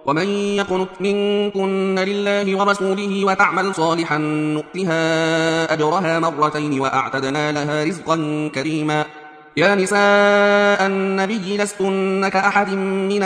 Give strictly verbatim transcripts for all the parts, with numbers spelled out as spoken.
ومن يقنت منكن لله ورسوله وتعمل صالحا نؤتها أجرها مرتين وأعتدنا لها رزقا كريما. يا نساء النبي لستن كأحد من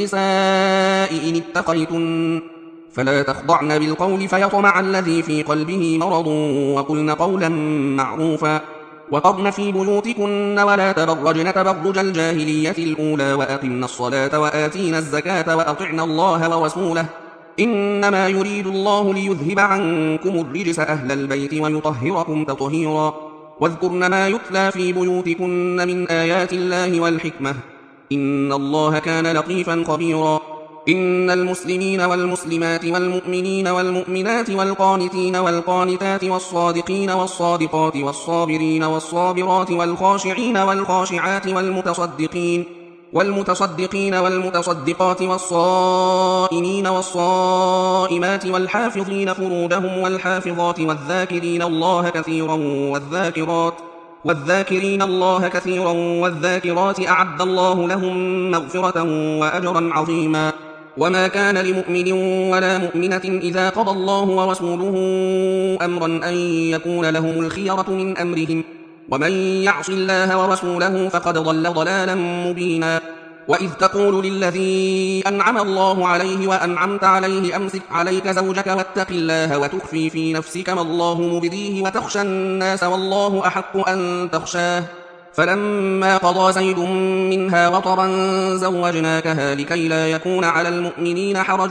النساء إن اتقيتن فلا تخضعن بالقول فيطمع الذي في قلبه مرض وقلن قولا معروفا وقرن في بيوتكن ولا تبرجن تبرج الجاهلية الأولى وأقمن الصلاة وآتينا الزكاة وأطعنا الله ورسوله إنما يريد الله ليذهب عنكم الرجس أهل البيت ويطهركم تطهيرا. واذكرن ما يتلى في بيوتكن من آيات الله والحكمة إن الله كان لطيفا خبيرا. إن المسلمين والمسلمات والمؤمنين والمؤمنات والقانتين والقانتات والصادقين والصادقات والصابرين والصابرات والخاشعين والخاشعات والمتصدقين والمتصدقين والمتصدقات والصائمين والصائمات والحافظين فروجهم والحافظات والذاكرين الله كثيرا والذاكرات والذاكرين الله كثيرا والذاكرات أعد الله لهم مغفرة وأجرا عظيما. وما كان لمؤمن ولا مؤمنة إذا قضى الله ورسوله أمرا أن يكون لهم الخيرة من أمرهم ومن يعص الله ورسوله فقد ضل ضلالا مبينا. وإذ تقول للذي أنعم الله عليه وأنعمت عليه أمسك عليك زوجك واتق الله وتخفي في نفسك ما الله مبديه وتخشى الناس والله أحق أن تخشاه فلما قضى زيد منها وطرا زوجناكها لكي لا يكون على المؤمنين حرج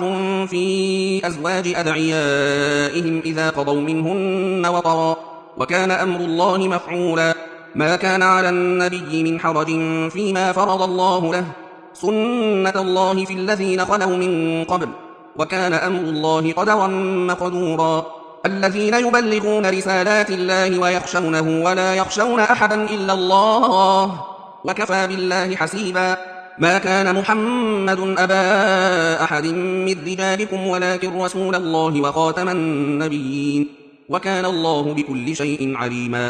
في أزواج أدعيائهم إذا قضوا منهن وطرا وكان أمر الله مفعولا. ما كان على النبي من حرج فيما فرض الله له سنة الله في الذين خلوا من قبل وكان أمر الله قدرا مقدورا. الذين يبلغون رسالات الله ويخشونه ولا يخشون أحدا إلا الله وكفى بالله حسيبا. ما كان محمد أبا أحد من رجالكم ولكن رسول الله وخاتم النبيين وكان الله بكل شيء عليما.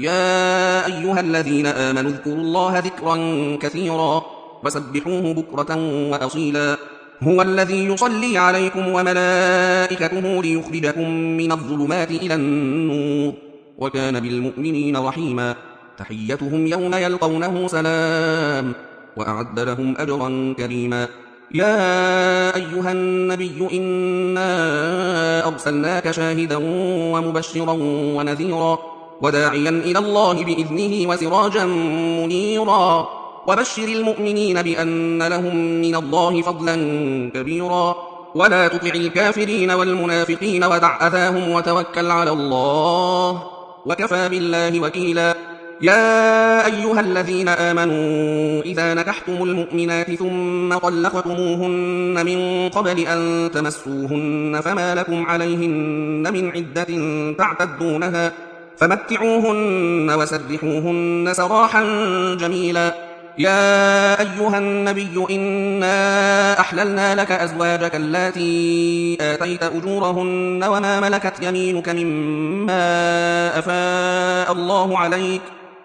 يا أيها الذين آمنوا اذكروا الله ذكرا كثيرا وسبحوه بكرة وأصيلا. هو الذي يصلي عليكم وملائكته ليخرجكم من الظلمات إلى النور وكان بالمؤمنين رحيما. تحيتهم يوم يلقونه سلام وأعد لهم أجرا كريما. يا أيها النبي إنا أرسلناك شاهدا ومبشرا ونذيرا وداعيا إلى الله بإذنه وسراجا منيرا وبشر المؤمنين بأن لهم من الله فضلا كبيرا. ولا تطع الكافرين والمنافقين ودع أذاهم وتوكل على الله وكفى بالله وكيلا. يا أيها الذين آمنوا إذا نكحتم المؤمنات ثم طلقتموهن من قبل أن تمسوهن فما لكم عليهن من عدة تعتدونها فمتعوهن وسرحوهن سراحا جميلا. يا أيها النبي إنا أحللنا لك أزواجك اللاتي آتيت أجورهن وما ملكت يمينك مما أفاء الله عليك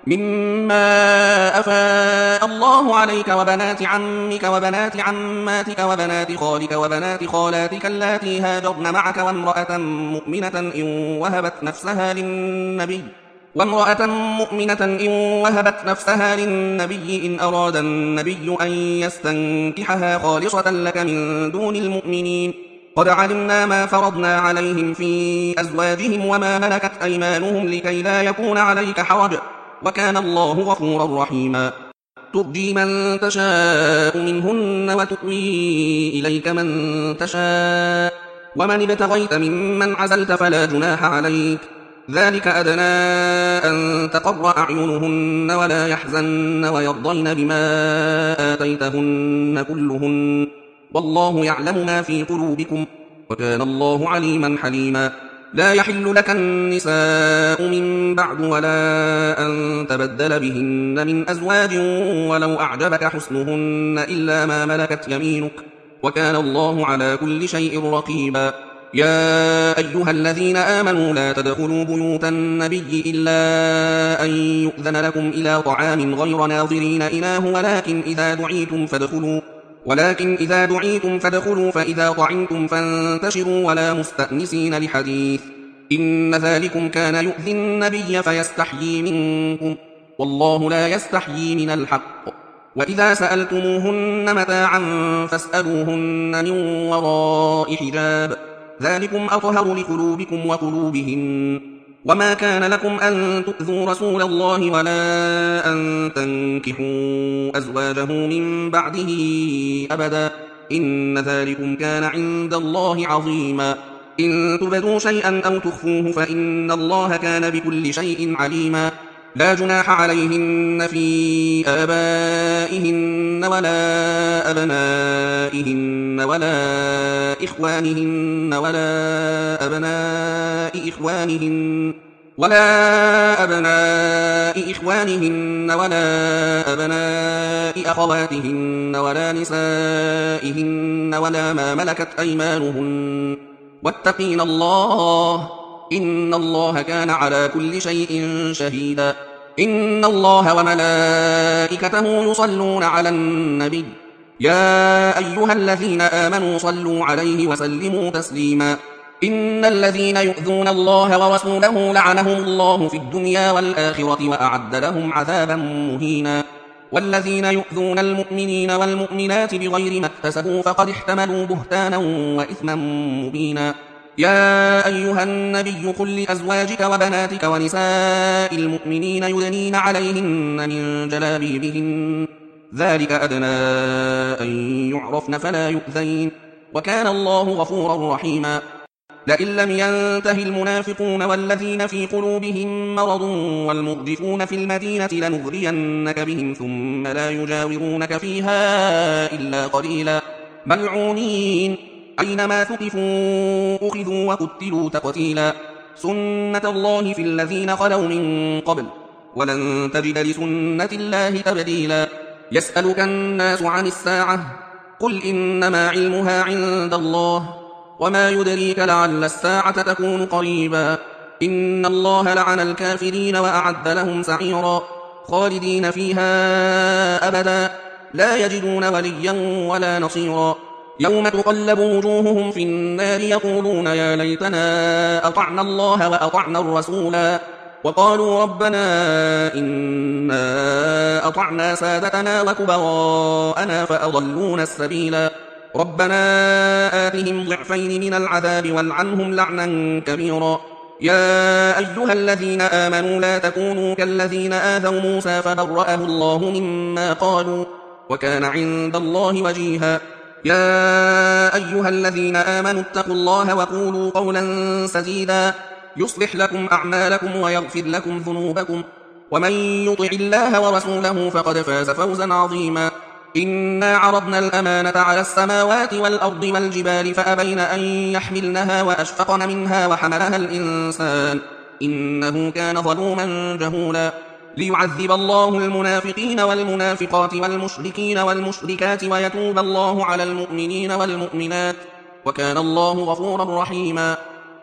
مما أفاء الله عليك وبنات عمك وبنات عماتك وبنات خالك وبنات خالاتك اللاتي هاجرن معك وامرأة مؤمنة إن وهبت نفسها للنبي وامرأة مؤمنة إن وهبت نفسها للنبي إن أراد النبي أن يستنكحها خالصة لك من دون المؤمنين قد علمنا ما فرضنا عليهم في أزواجهم وما ملكت أيمانهم لكي لا يكون عليك حرج وكان الله غفورا رحيما. ترجي من تشاء منهن وتؤوي إليك من تشاء ومن ابتغيت ممن عزلت فلا جناح عليك ذلك أدنى أن تقر أعينهن ولا يحزن ويرضين بما آتيتهن كلهن والله يعلم ما في قلوبكم وكان الله عليما حليما. لا يحل لك النساء من بعد ولا أن تبدل بهن من أزواج ولو أعجبك حسنهن إلا ما ملكت يمينك وكان الله على كل شيء رقيبا. يا أيها الذين آمنوا لا تدخلوا بيوت النبي إلا أن يؤذن لكم إلى طعام غير ناظرين إناه ولكن إذا دعيتم فادخلوا ولكن إذا دعيتم فادخلوا فإذا طعمتم فانتشروا ولا مستأنسين لحديث إن ذلكم كان يؤذي النبي فيستحيي منكم والله لا يستحيي من الحق وإذا سألتموهن متاعا فاسألوهن من وراء حجاب ذلكم أطهر لقلوبكم وقلوبهن وما كان لكم أن تؤذوا رسول الله ولا أن تنكحوا أزواجه من بعده أبدا إن ذلكم كان عند الله عظيما إن تبدوا شيئا أو تخفوه فإن الله كان بكل شيء عليما لا جناح عليهن في آبائهن ولا أبنائهن ولا إخوانهن ولا أبناء إخوانهن ولا أبناء إخوانهن ولا أبناء أخواتهن ولا نسائهن ولا ما ملكت أيمانهن واتقين الله إن الله كان على كل شيء شهيدا إن الله وملائكته يصلون على النبي يا أيها الذين آمنوا صلوا عليه وسلموا تسليما إن الذين يؤذون الله ورسوله لعنهم الله في الدنيا والآخرة وأعد لهم عذابا مهينا والذين يؤذون المؤمنين والمؤمنات بغير ما اكتسبوا فقد احتملوا بهتانا وإثما مبينا يا أيها النبي قل لأزواجك وبناتك ونساء المؤمنين يدنين عليهن من جلابيبهن ذلك أدنى أن يعرفن فلا يؤذين وكان الله غفورا رحيما لئن لم ينته المنافقون والذين في قلوبهم مرض والمرجفون في المدينة لنغرينك بهم ثم لا يجاورونك فيها إلا قليلا ملعونين أينما ثقفوا أخذوا وقتلوا تقتيلا سنة الله في الذين خلوا من قبل ولن تجد لسنة الله تبديلا يسألك الناس عن الساعة قل إنما علمها عند الله وما يدريك لعل الساعة تكون قريبا إن الله لعن الكافرين وأعد لهم سعيرا خالدين فيها أبدا لا يجدون وليا ولا نصيرا يوم تقلب وجوههم في النار يقولون يا ليتنا أطعنا الله وأطعنا الرسولا وقالوا ربنا إنا أطعنا سادتنا وكبراءنا فأضلونا السبيلا ربنا آتهم ضعفين من العذاب والعنهم لعنا كبيرا يا أيها الذين آمنوا لا تكونوا كالذين آذوا موسى فبرأه الله مما قالوا وكان عند الله وجيها يا أيها الذين آمنوا اتقوا الله وقولوا قولا سديدا يصلح لكم أعمالكم ويغفر لكم ذنوبكم ومن يطع الله ورسوله فقد فاز فوزا عظيما إنا عرضنا الأمانة على السماوات والأرض والجبال فأبين أن يحملنها وأشفقن منها وحملها الإنسان إنه كان ظلوما جهولا ليعذب الله المنافقين والمنافقات والمشركين والمشركات ويتوب الله على المؤمنين والمؤمنات وكان الله غفورا رحيما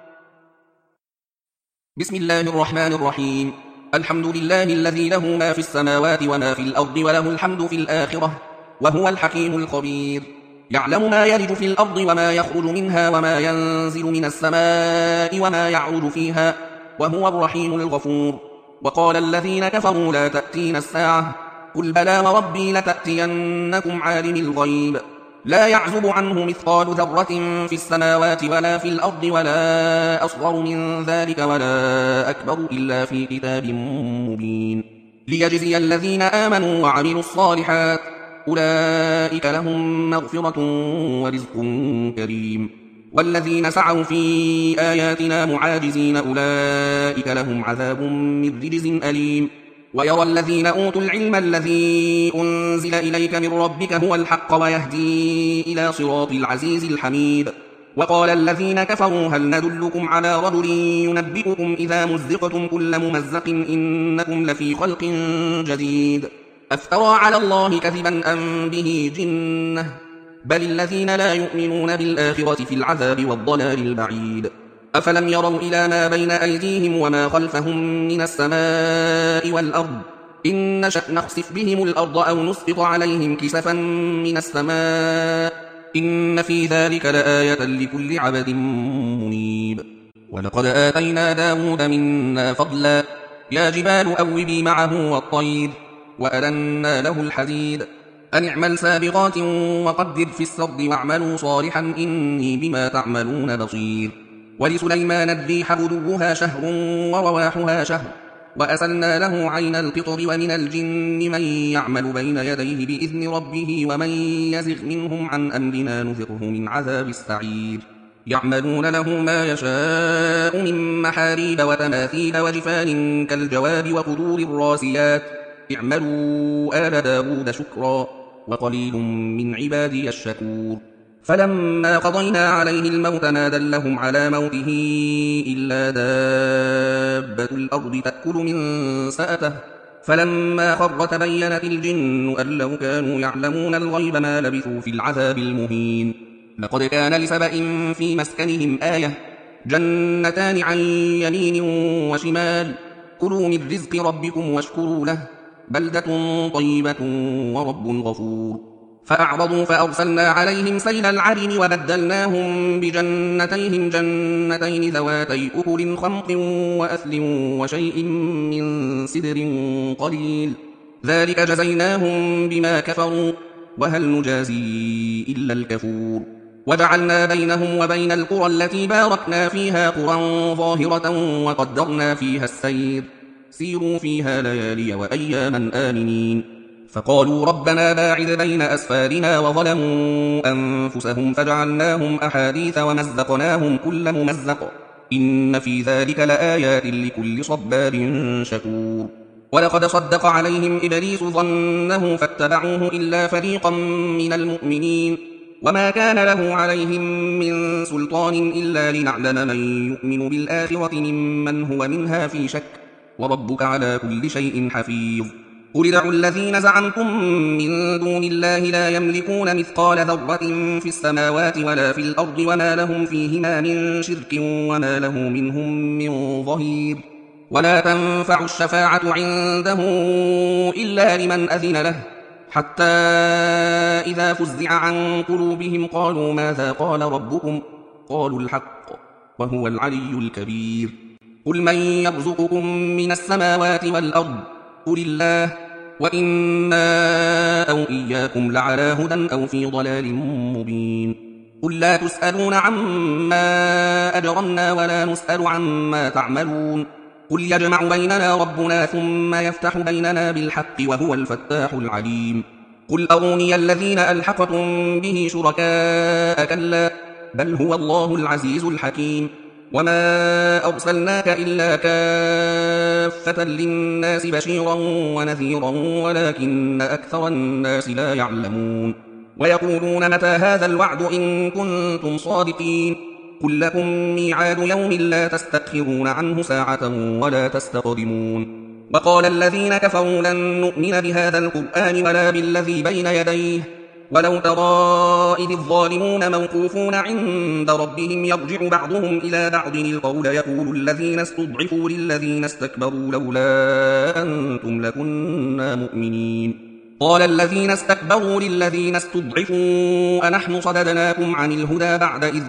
بسم الله الرحمن الرحيم الحمد لله الذي له ما في السماوات وما في الأرض وله الحمد في الآخرة وهو الحكيم الخبير يعلم ما يلج في الأرض وما يخرج منها وما ينزل من السماء وما يعرج فيها وهو الرحيم الغفور وقال الذين كفروا لا تأتين الساعة قل بلى وربي لتأتينكم عالم الغيب لا يعزب عنه مثقال ذرة في السماوات ولا في الأرض ولا أصغر من ذلك ولا أكبر إلا في كتاب مبين ليجزي الذين آمنوا وعملوا الصالحات أولئك لهم مغفرة ورزق كريم والذين سعوا في آياتنا معاجزين أولئك لهم عذاب من رجز أليم ويرى الذين أوتوا العلم الذي أنزل إليك من ربك هو الحق ويهدي إلى صراط العزيز الحميد وقال الذين كفروا هل ندلكم على رجل ينبئكم إذا مزقتم كل ممزق إنكم لفي خلق جديد أفترى على الله كذبا أم به جنة بل الذين لا يؤمنون بالآخرة في العذاب والضلال البعيد أفلم يروا إلى ما بين أيديهم وما خلفهم من السماء والأرض إن نشأ نخسف بهم الأرض أو نسقط عليهم كسفا من السماء إن في ذلك لآية لكل عبد منيب. ولقد آتينا داود منا فضلا يا جبال أوبي معه والطير وألنا له الحديد أن اعمل سابغات وقدر في السرد واعملوا صالحا إني بما تعملون بصير. ولسليمان الريح غدوها شهر ورواحها شهر وأسلنا له عين القطر ومن الجن من يعمل بين يديه بإذن ربه ومن يزغ منهم عن أمرنا نذقه من عذاب السعير. يعملون له ما يشاء من محاريب وتماثيل وجفان كالجواب وقدور الراسيات اعملوا آل داود شكرا وقليل من عبادي الشكور. فلما قضينا عليه الموت ما دلهم على موته إلا دابة الأرض تأكل من سأته فلما خر تبينت الجن أن لو كانوا يعلمون الغيب ما لبثوا في العذاب المهين. لقد كان لسبأ في مسكنهم آية جنتان عن يمين وشمال كلوا من رزق ربكم واشكروا له بلدة طيبة ورب غفور. فأعرضوا فأرسلنا عليهم سيل العرم وبدلناهم بجنتيهم جنتين ذواتي أكل خمط وأثل وشيء من سدر قليل ذلك جزيناهم بما كفروا وهل نجازي إلا الكفور. وجعلنا بينهم وبين القرى التي باركنا فيها قرى ظاهرة وقدرنا فيها السير سيروا فيها ليالي وأياما آمنين. فقالوا ربنا باعد بين أسفارنا وظلموا أنفسهم فجعلناهم أحاديث ومزقناهم كل ممزق إن في ذلك لآيات لكل صبار شكور. ولقد صدق عليهم إبليس ظنه فاتبعوه إلا فريقا من المؤمنين وما كان له عليهم من سلطان إلا لنعلم من يؤمن بالآخرة ممن هو منها في شك وربك على كل شيء حفيظ. قل ادعوا الذين زعمتم من دون الله لا يملكون مثقال ذرة في السماوات ولا في الأرض وما لهم فيهما من شرك وما له منهم من ظهير. ولا تنفع الشفاعة عنده إلا لمن أذن له حتى إذا فزع عن قلوبهم قالوا ماذا قال ربكم قالوا الحق وهو العلي الكبير. قل من يرزقكم من السماوات والأرض قل الله وإنا أو إياكم لعلى هدى أو في ضلال مبين. قل لا تسألون عما أجرمنا ولا نسأل عما تعملون قل يجمع بيننا ربنا ثم يفتح بيننا بالحق وهو الفتاح العليم. قل أروني الذين ألحقتم به شركاء كلا بل هو الله العزيز الحكيم. وما أرسلناك إلا كافة للناس بشيرا ونذيرا ولكن أكثر الناس لا يعلمون. ويقولون متى هذا الوعد إن كنتم صادقين قل لكم ميعاد يوم لا تستأخرون عنه ساعة ولا تستقدمون. وقال الذين كفروا لن نؤمن بهذا القرآن ولا بالذي بين يديه ولو ترى إذ الظالمون موقوفون عند ربهم يرجع بعضهم إلى بعض القول يقول الذين استضعفوا للذين استكبروا لولا أنتم لكنا مؤمنين. قال الذين استكبروا للذين استضعفوا أنحن صددناكم عن الهدى بعد إذ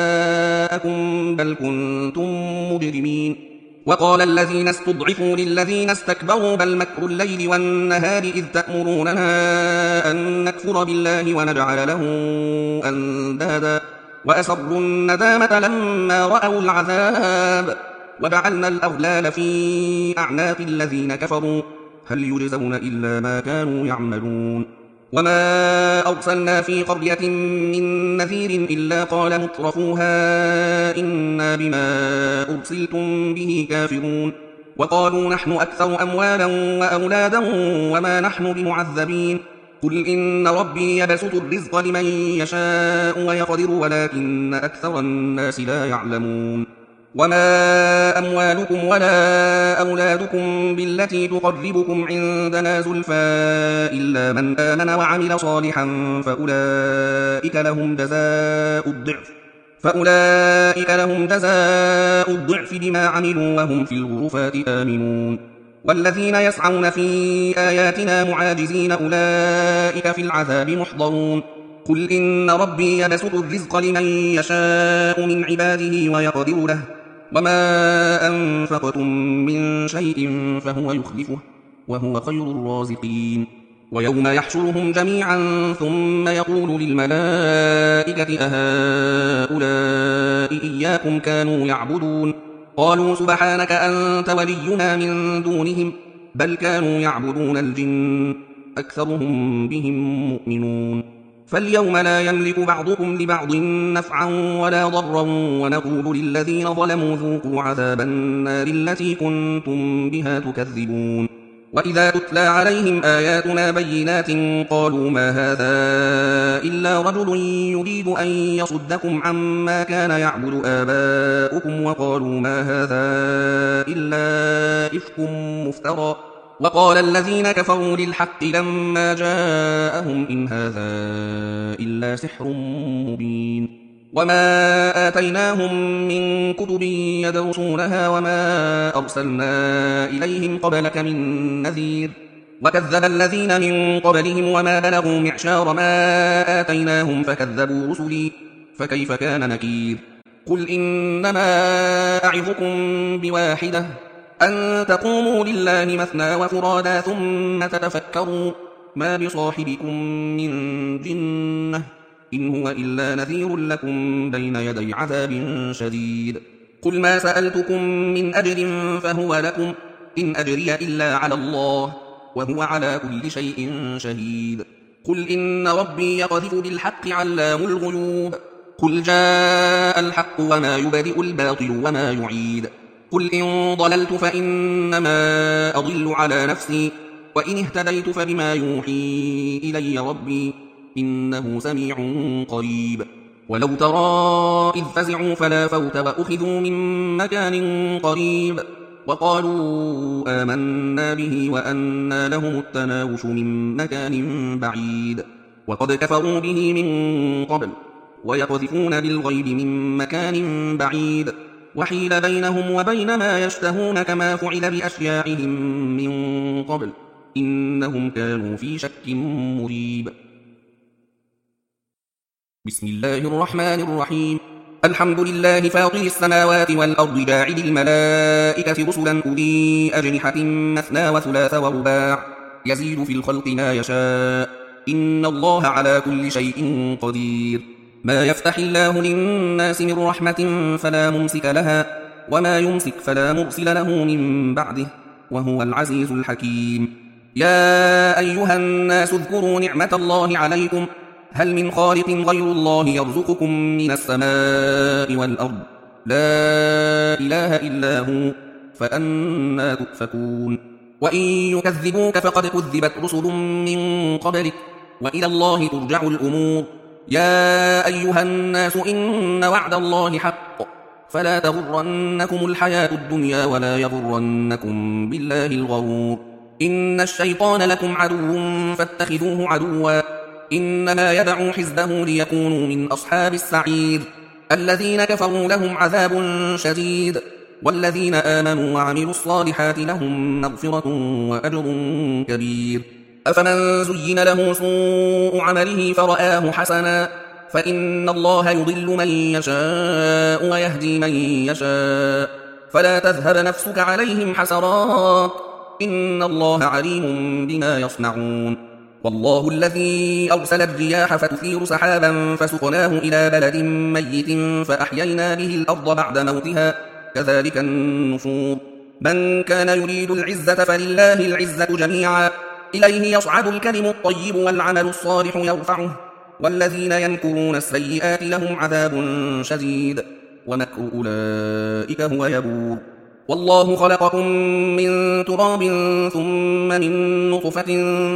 جاءكم بل كنتم مجرمين. وقال الذين استضعفوا للذين استكبروا بل مكر الليل والنهار إذ تأمروننا أن نكفر بالله ونجعل له أندادا وأسروا الندامة لما رأوا العذاب وجعلنا الأغلال في أعناق الذين كفروا هل يجزون إلا ما كانوا يعملون. وما أرسلنا في قرية من نذير إلا قال مترفوها إنا بما أرسلتم به كافرون وقالوا نحن أكثر أموالا وأولادا وما نحن بمعذبين. قل إن ربي يبسط الرزق لمن يشاء ويقدر ولكن أكثر الناس لا يعلمون. وما أموالكم ولا أولادكم بالتي تقربكم عندنا زلفى إلا من آمن وعمل صالحا فأولئك لهم جزاء الضعف فأولئك لهم جزاء الضعف بما عملوا وهم في الغرفات آمنون. والذين يسعون في آياتنا معاجزين أولئك في العذاب محضرون قل إن ربي يبسط الرزق لمن يشاء من عباده ويقدر له وما أنفقتم من شيء فهو يخلفه وهو خير الرازقين ويوم يحشرهم جميعا ثم يقول للملائكة أهؤلاء إياكم كانوا يعبدون قالوا سبحانك أنت ولينا من دونهم بل كانوا يعبدون الجن أكثرهم بهم مؤمنون فاليوم لا يملك بعضكم لبعض نفعا ولا ضرا ونقول للذين ظلموا ذوقوا عذاب النار التي كنتم بها تكذبون وإذا تتلى عليهم آياتنا بينات قالوا ما هذا إلا رجل يريد أن يصدكم عما كان يعبد آباؤكم وقالوا ما هذا إلا إفك مفترى وقال الذين كفروا للحق لما جاءهم إن هذا إلا سحر مبين وما آتيناهم من كتب يدرسونها وما أرسلنا إليهم قبلك من نذير وكذب الذين من قبلهم وما بلغوا معشار ما آتيناهم فكذبوا رسلي فكيف كان نكير قل إنما أعظكم بواحدة أن تقوموا لله مثنى وفرادا ثم تتفكروا ما بصاحبكم من جنة إن هو إلا نذير لكم بين يدي عذاب شديد قل ما سألتكم من أجر فهو لكم إن أجري إلا على الله وهو على كل شيء شهيد قل إن ربي يقذف بالحق علام الغيوب قل جاء الحق وما يبدئ الباطل وما يعيد قل إن ضللت فإنما أضل على نفسي وإن اهتديت فبما يوحي إلي ربي إنه سميع قريب ولو ترى إذ فزعوا فلا فوت وأخذوا من مكان قريب وقالوا آمنا به وأنى لهم التناوش من مكان بعيد وقد كفروا به من قبل ويقذفون بالغيب من مكان بعيد وحيل بينهم وبين ما يشتهون كما فعل بأشياعهم من قبل إنهم كانوا في شك مريب بسم الله الرحمن الرحيم الحمد لله فاطر السماوات والأرض جاعل الملائكة رسلا أولي أجنحة مثنى وثلاث ورباع يزيد في الخلق ما يشاء إن الله على كل شيء قدير ما يفتح الله للناس من رحمة فلا ممسك لها وما يمسك فلا مرسل له من بعده وهو العزيز الحكيم يا أيها الناس اذكروا نعمة الله عليكم هل من خالق غير الله يرزقكم من السماء والأرض لا إله إلا هو فأنى تؤفكون وإن يكذبوك فقد كذبت رسل من قبلك وإلى الله ترجع الأمور يا أيها الناس إن وعد الله حق فلا تغرنكم الحياة الدنيا ولا يغرنكم بالله الغرور إن الشيطان لكم عدو فاتخذوه عدوا إنما يدعو حزبه ليكونوا من أصحاب السعير الذين كفروا لهم عذاب شديد والذين آمنوا وعملوا الصالحات لهم مغفرة وأجر كبير أفمن زين له سوء عمله فرآه حسنا فإن الله يضل من يشاء ويهدي من يشاء فلا تذهب نفسك عليهم حسرات إن الله عليم بما يصنعون والله الذي أرسل الرياح فتثير سحابا فسقناه إلى بلد ميت فأحيينا به الأرض بعد موتها كذلك النشور من كان يريد العزة فلله العزة جميعا إليه يصعد الكلم الطيب والعمل الصالح يرفعه والذين يمكرون السيئات لهم عذاب شديد ومكر أولئك هو يبور والله خلقكم من تراب ثم من نطفة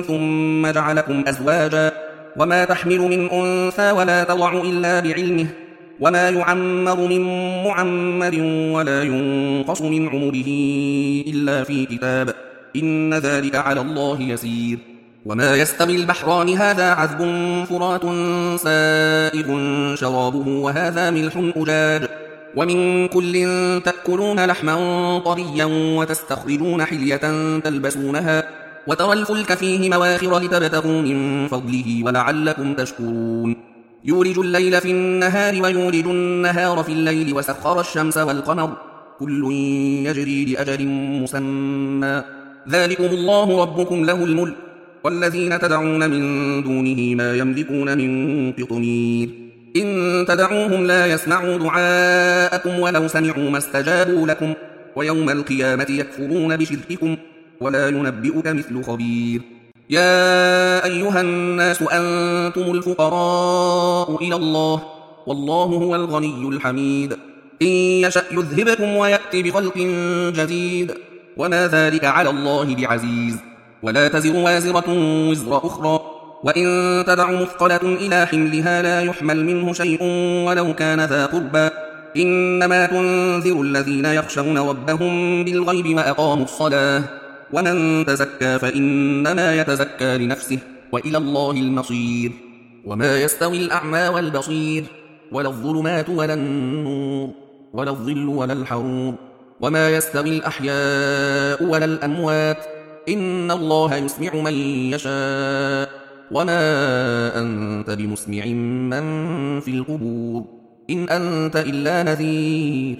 ثم جعلكم أزواجا وما تحمل من أنثى ولا تضع إلا بعلمه وما يعمر من معمر ولا ينقص من عمره إلا في كتاب إن ذلك على الله يسير وما يستوي البحران هذا عذب فرات سائغ شرابه وهذا ملح أجاج ومن كل تأكلون لحما طريا وتستخرجون حلية تلبسونها وترى الفلك فيه مواخر لتبتغوا من فضله ولعلكم تشكرون يولج الليل في النهار ويولج النهار في الليل وسخر الشمس والقمر كل يجري لأجل مسمى ذلكم الله ربكم له الملك والذين تدعون من دونه ما يملكون من قطمير إن تدعوهم لا يسمعوا دعاءكم ولو سمعوا ما استجابوا لكم ويوم القيامة يكفرون بشرككم ولا ينبئك مثل خبير يا أيها الناس أنتم الفقراء إلى الله والله هو الغني الحميد إن يشأ يذهبكم ويأتي بخلق جديد وما ذلك على الله بعزيز ولا تزر وازرة وزر أخرى وإن تدع مثقلة إلى حملها لا يحمل منه شيء ولو كان ذا قربى إنما تنذر الذين يخشون ربهم بالغيب وأقاموا الصلاة ومن تزكى فإنما يتزكى لنفسه وإلى الله المصير وما يستوي الأعمى والبصير ولا الظلمات ولا النور ولا الظل ولا الحرور وما يستوي الأحياء ولا الأموات إن الله يسمع من يشاء وما أنت بمسمع من في القبور إن أنت إلا نذير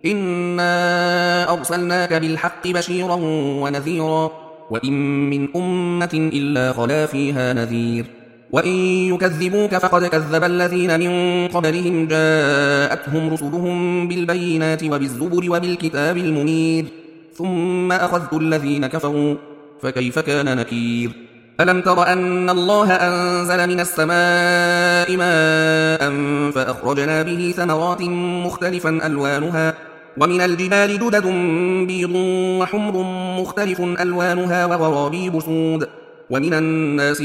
إنا أرسلناك بالحق بشيرا ونذيرا وإن من أمة إلا خلا فيها نذير وإن يكذبوك فقد كذب الذين من قبلهم جاءتهم رسلهم بالبينات وبالزبر وبالكتاب المنير ثم أخذت الذين كفروا فكيف كان نكير ألم تر أن الله أنزل من السماء ماء فأخرجنا به ثمرات مختلفا ألوانها ومن الجبال جدد بيض وحمر مختلف ألوانها وغرابيب سود ومن الناس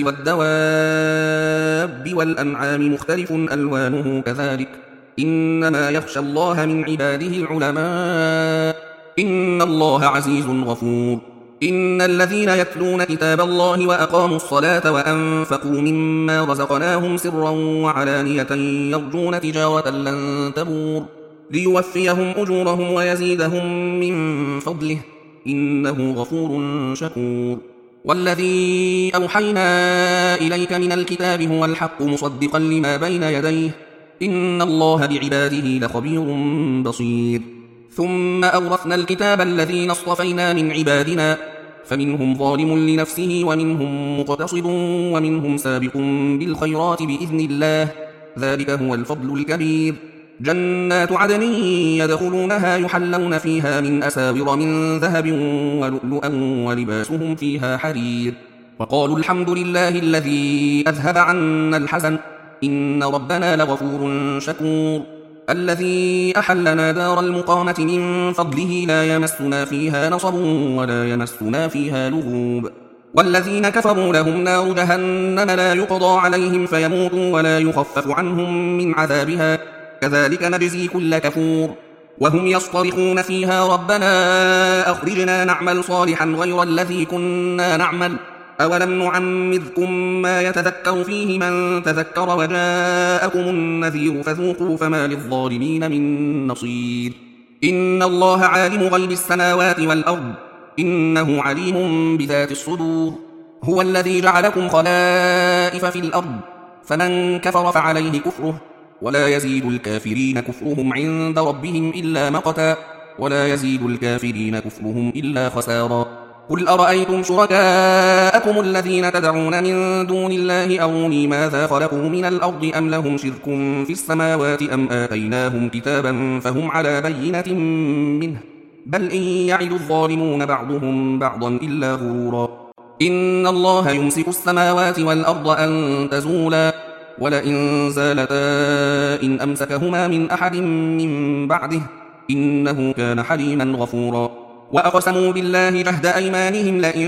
والدواب والأنعام مختلف ألوانه كذلك إنما يخشى الله من عباده العلماء إن الله عزيز غفور إن الذين يتلون كتاب الله وأقاموا الصلاة وأنفقوا مما رزقناهم سرا وعلانية يرجون تجارة لن تبور ليوفيهم أجورهم ويزيدهم من فضله إنه غفور شكور والذي أوحينا إليك من الكتاب هو الحق مصدقا لما بين يديه إن الله بعباده لخبير بصير ثم أورثنا الكتاب الذين اصطفينا من عبادنا فمنهم ظالم لنفسه ومنهم مقتصد ومنهم سابق بالخيرات بإذن الله ذلك هو الفضل الكبير جنات عدن يدخلونها يحلون فيها من أساور من ذهب ولؤلؤا ولباسهم فيها حرير وقالوا الحمد لله الذي أذهب عنا الحزن إن ربنا لغفور شكور الذي أحلنا دار المقامة من فضله لا يمسنا فيها نصب ولا يمسنا فيها لغوب والذين كفروا لهم نار جهنم لا يقضى عليهم فيموتوا ولا يخفف عنهم من عذابها كذلك نجزي كل كفور وهم يصطرخون فيها ربنا أخرجنا نعمل صالحا غير الذي كنا نعمل أولم نعمركم ما يتذكر فيه من تذكر وجاءكم النذير فذوقوا فما للظالمين من نصير إن الله عالم غيب السماوات والأرض إنه عليم بذات الصدور هو الذي جعلكم خلائف في الأرض فمن كفر فعليه كفره ولا يزيد الكافرين كفرهم عند ربهم إلا مقتا ولا يزيد الكافرين كفرهم إلا خسارا قل أرأيتم شركاءكم الذين تدعون من دون الله أروني ماذا خلقوا من الأرض أم لهم شرك في السماوات أم آتيناهم كتابا فهم على بينة منه بل إن يعد الظالمون بعضهم بعضا إلا غرورا إن الله يمسك السماوات والأرض أن تزولا ولئن زالتا إن أمسكهما من أحد من بعده إنه كان حليما غفورا وأقسموا بالله جهد أيمانهم لئن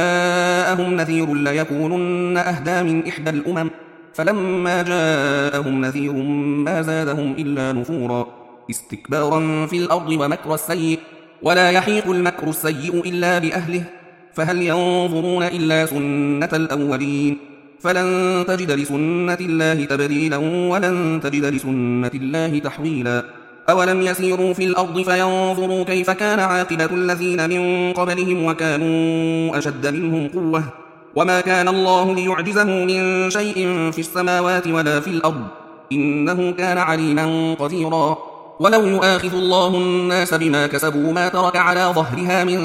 جاءهم نذير ليكونن أهدى من إحدى الأمم فلما جاءهم نذير ما زادهم إلا نفورا استكبارا في الأرض ومكر السيء ولا يحيق المكر السيء إلا بأهله فهل ينظرون إلا سنة الأولين فلن تجد لسنة الله تبديلا ولن تجد لسنة الله تحويلا أولم يسيروا في الأرض فينظروا كيف كان عاقبة الذين من قبلهم وكانوا أشد منهم قوة وما كان الله ليعجزه من شيء في السماوات ولا في الأرض إنه كان عليما قديرا ولو يؤاخذ الله الناس بما كسبوا ما ترك على ظهرها من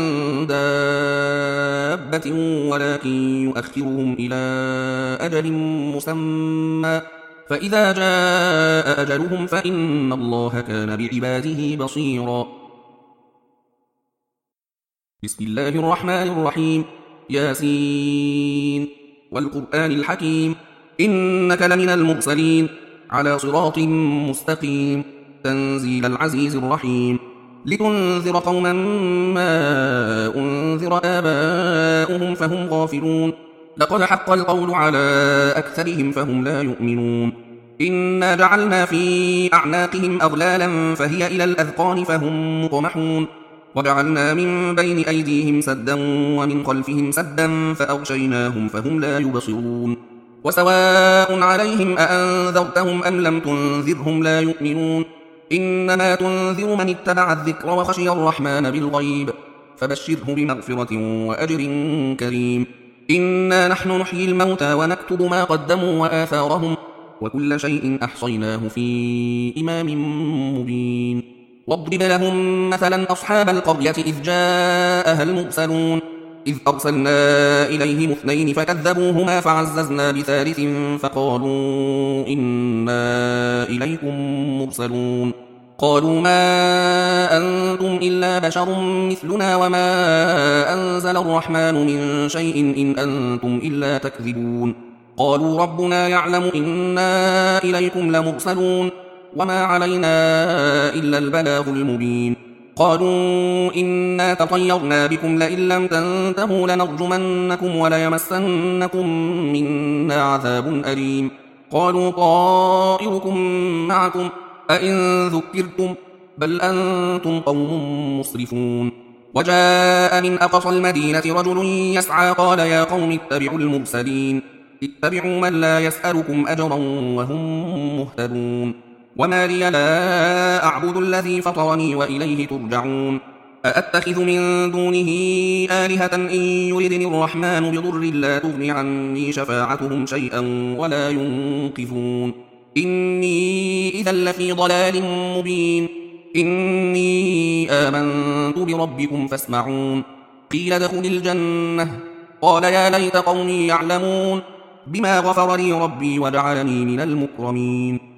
دابة ولكن يؤخرهم إلى أجل مسمى فإذا جاء أجلهم فإن الله كان بعباده بصيرا. بسم الله الرحمن الرحيم. ياسين والقرآن الحكيم إنك لمن المرسلين على صراط مستقيم تنزيل العزيز الرحيم لتنذر قوما ما أنذر آباؤهم فهم غافلون لقد حق القول على أكثرهم فهم لا يؤمنون إنا جعلنا في أعناقهم أغلالا فهي إلى الأذقان فهم مطمحون وجعلنا من بين أيديهم سدا ومن خلفهم سدا فأغشيناهم فهم لا يبصرون وسواء عليهم أأنذرتهم أم لم تنذرهم لا يؤمنون إنما تنذر من اتبع الذكر وخشي الرحمن بالغيب فبشره بمغفرة وأجر كريم. إنا نحن نحيي الموتى ونكتب ما قدموا وآثارهم وكل شيء أحصيناه في إمام مبين. واضرب لهم مثلا أصحاب القرية إذ جاءها المرسلون إذ أرسلنا إليهم اثنين فكذبوهما فعززنا بثالث فقالوا إنا إليكم مرسلون قالوا ما أنتم إلا بشر مثلنا وما أنزل الرحمن من شيء إن أنتم إلا تكذبون قالوا ربنا يعلم إنا إليكم لمرسلون وما علينا إلا البلاغ المبين قالوا إنا تطيرنا بكم لئن لم تنتهوا لنرجمنكم وليمسنكم منا عذاب أليم قالوا طائركم معكم أئن ذكرتم بل أنتم قوم مسرفون وجاء من أقصى المدينة رجل يسعى قال يا قوم اتبعوا المرسلين اتبعوا من لا يسألكم أجرا وهم مهتدون وما لي لا أعبد الذي فطرني وإليه ترجعون أأتخذ من دونه آلهة إن يردني الرحمن بضر لا تغني عني شفاعتهم شيئا ولا ينقذون إني إذا لفي ضلال مبين إني آمنت بربكم فاسمعون قيل ادخل الجنة قال يا ليت قومي يعلمون بما غفر لي ربي وجعلني من المكرمين